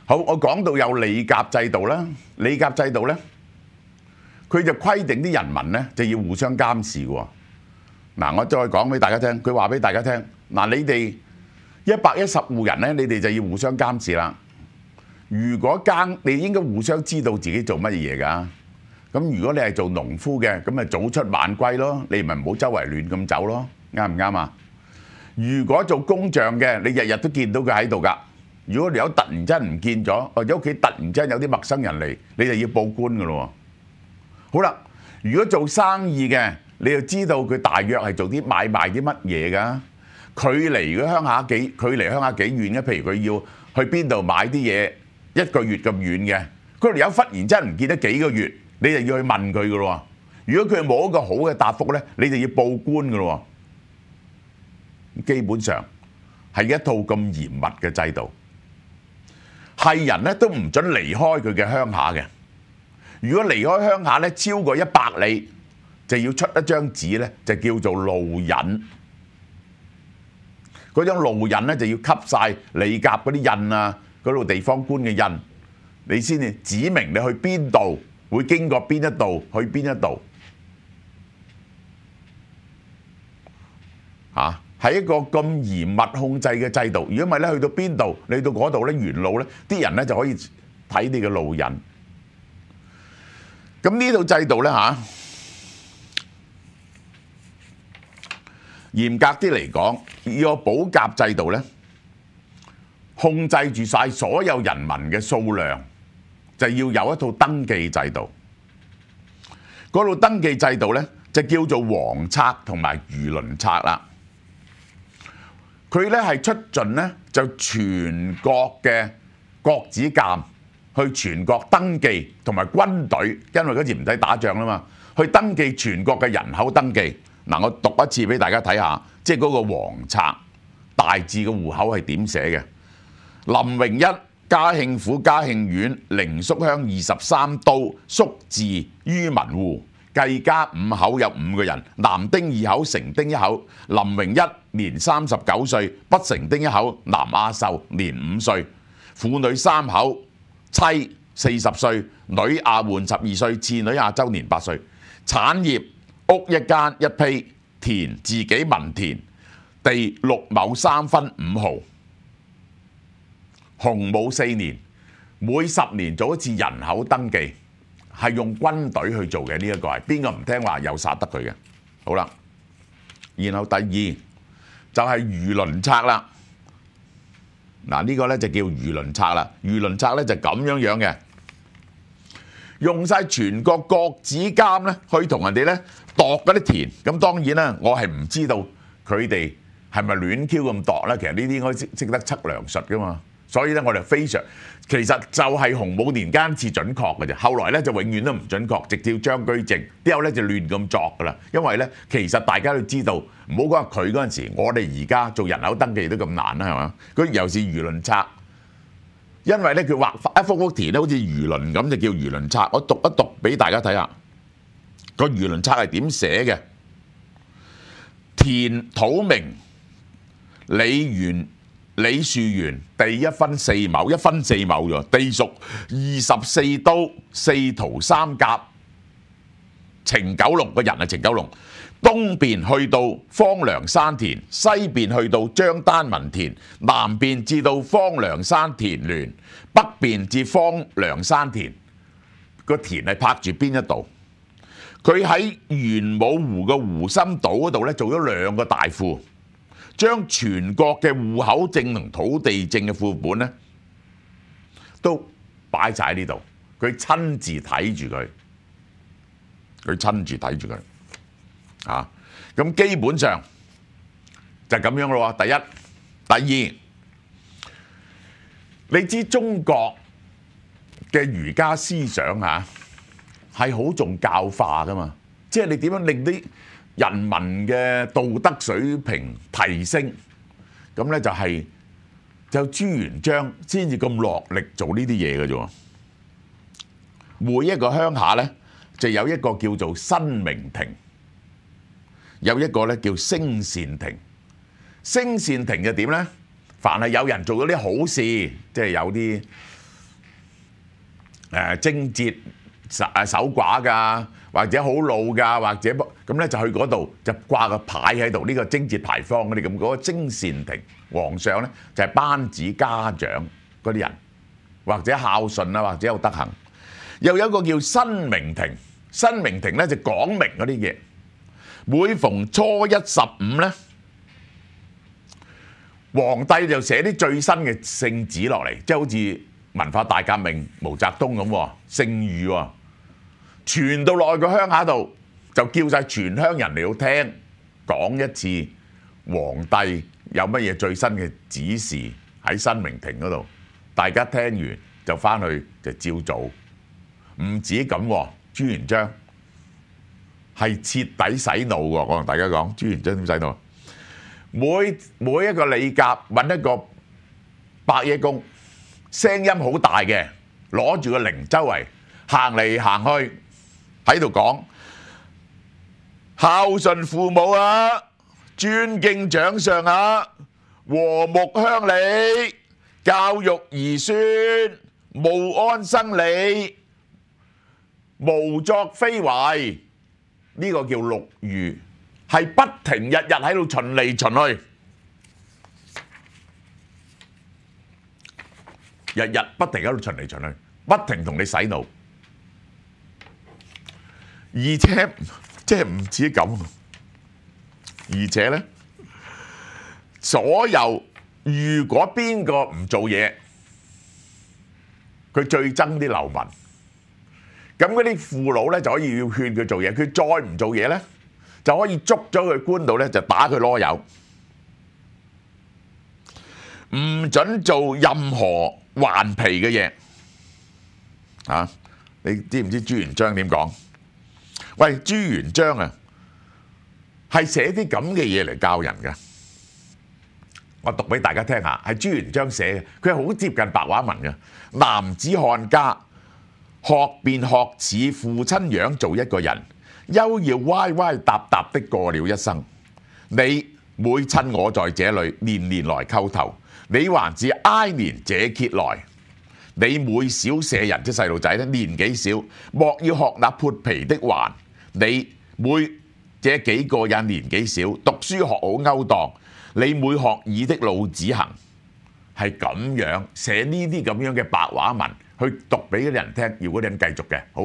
好，我講到有里甲制度啦，里甲制度咧，佢就規定啲人民咧就要互相監視喎。嗱，我再講俾大家聽，佢話俾大家聽，嗱，你哋110戶人咧，你哋就要互相監視啦。如果你應該互相知道自己做乜嘢㗎。咁如果你係做農夫嘅，咁咪早出晚歸咯，你咪唔好周圍亂咁走咯，啱唔啱啊？如果做工匠嘅，你日日都見到佢喺度㗎。如果你有突然間唔見咗，或者屋企突然間有啲陌生人嚟，你就要報官㗎咯。好啦，如果做生意嘅，你就知道佢大約係做啲買賣啲乜嘢㗎。距離鄉下幾遠嘅，譬如佢要去邊度買啲嘢，1個月咁遠嘅，佢哋有忽然間唔見得幾個月，你就要去問佢㗎咯。如果佢冇一個好嘅答覆咧，你就要報官㗎咯。基本上係一套咁嚴密嘅制度，係人咧都唔准離開佢嘅鄉下嘅。如果離開鄉下咧超過100里，就要出一張紙咧，就叫做路引。嗰張路引咧就要吸晒里甲嗰啲印啊，嗰度地方官嘅印，你先至指明你去邊度，會經過邊一度，去邊一度。係一個咁嚴密控制嘅制度。如果唔係咧，去到邊度，你到嗰度咧，沿路咧，啲人咧就可以睇你嘅路引。咁呢套制度咧嚴格啲嚟講，呢個保甲制度咧，控制住晒所有人民嘅數量，就要有一套登記制度。嗰套登記制度咧，就叫做王冊同埋漁輪冊啦。佢咧係出盡咧就全國嘅國子監去全國登記，同埋軍隊，因為嗰時唔使打仗啦嘛，去登記全國嘅人口登記。嗱，我讀一次俾大家睇下，即係嗰個王冊大致嘅戶口係點寫嘅。林榮一，嘉慶府嘉慶縣靈宿鄉23都宿治於民戶，計家5口有5個人，男丁2口，成丁1口。林榮一年39歲，不成丁1口，男阿秀年5歲，婦女3口，妻40歲，女阿媛12歲，次女阿周年8歲。產業屋1間1坯，田自己民田，地6畝3分5毫。洪武4年，每10年做一次人口登記，係用軍隊去做嘅。呢一個係邊個唔聽話又殺得佢嘅。好啦，然後第2就係漁輪冊啦。嗱，呢個咧就叫漁輪冊啦。漁輪冊咧就咁樣樣嘅，用晒全國國子監咧去同人哋咧度嗰啲田。咁當然啦，我係唔知道佢哋係咪亂 Q 咁度咧。其實呢啲應該識得測量術噶嘛。所以咧，我哋非常其實就係洪武年間至準確嘅啫。後來咧就永遠都唔準確，直至張居正之後咧就亂咁作噶啦。因為咧其實大家都知道，唔好講話佢嗰陣時，我哋而家做人口登記都咁難啦，係嘛？佢又是漁輪冊，因為咧佢畫一幅田咧，好似魚輪咁，就叫漁輪冊。我讀一讀俾大家睇下，個漁輪冊係點寫嘅。田土名李樹園，地1分4畝，1分4畝喎，地屬24都4圖3甲。程九龍個人係程九龍，東邊去到方良山田，西邊去到張丹文田，南邊至到方良山田聯，北邊至方良山田。個田係拍住邊一度？佢喺玄武湖嘅湖心島嗰度咧做咗2個大庫。將全國嘅戶口證同土地證嘅副本咧，都擺晒喺呢度。佢親自睇住佢，咁基本上就咁樣咯。第一、第二，你知中國嘅儒家思想係好重教化噶嘛，即係你點樣令啲人民嘅道德水平提升，咁咧就朱元璋先至咁落力做呢啲嘢嘅啫。每一個鄉下咧就有一個叫做申明亭，有一個咧叫升善亭。升善亭就點咧？凡係有人做咗啲好事，即係有啲貞節守寡㗎，或者好老㗎，或者咁咧就去嗰度就掛個牌喺度，呢個貞節牌坊嗰啲咁，嗰個貞善亭，皇上咧就係頒旨嘉獎嗰啲人，或者孝順啊，或者有德行。又有一個叫申明亭，申明亭咧就講明嗰啲嘢。每逢初一十五咧，皇帝就寫啲最新嘅聖旨落嚟，即係好似文化大革命毛澤東咁喎，聖諭喎，傳到落去個鄉下度，就叫晒全鄉人嚟到聽，講一次皇帝有乜嘢最新嘅指示喺申明亭嗰度，大家聽完就翻去就照做。唔止咁喎，朱元璋係徹底洗腦喎！我同大家講，朱元璋點洗腦？每一個里甲揾一個伯爺公，聲音好大嘅，攞住個鈴周圍行嚟行去，喺度講孝順父母啊，尊敬長上啊，和睦鄉里，教育兒孫，務安生理，無作非為。呢個叫六御，係不停日日喺度巡嚟巡去，日日不停喺度巡嚟巡去，不停同你洗腦，而且即係唔止咁，而且咧，所有如果邊個唔做嘢，佢最憎啲流民。咁嗰啲父老咧就可以要勸佢做嘢，佢再唔做嘢咧，就可以捉咗佢官度咧，就打佢囉柚，唔準做任何頑皮嘅嘢。啊，你知唔知朱元璋點講？喂，朱元璋啊，係寫啲咁嘅嘢嚟教人嘅。我讀俾大家聽下，係朱元璋寫嘅，佢係好接近白話文嘅。男子漢家，學便學似父親樣做一個人，休要歪歪搭搭的過了一生。你每趁我在這裡，年年來叩頭，你還是挨年這揭來。你每小舍人即細路仔咧，年紀小，莫要學那潑皮的環。你每這幾個也年紀小，讀書學好勾當。你每學爾的老子行，係咁樣寫呢啲咁樣嘅白話文去讀俾啲人聽，要嗰啲人繼續嘅。好。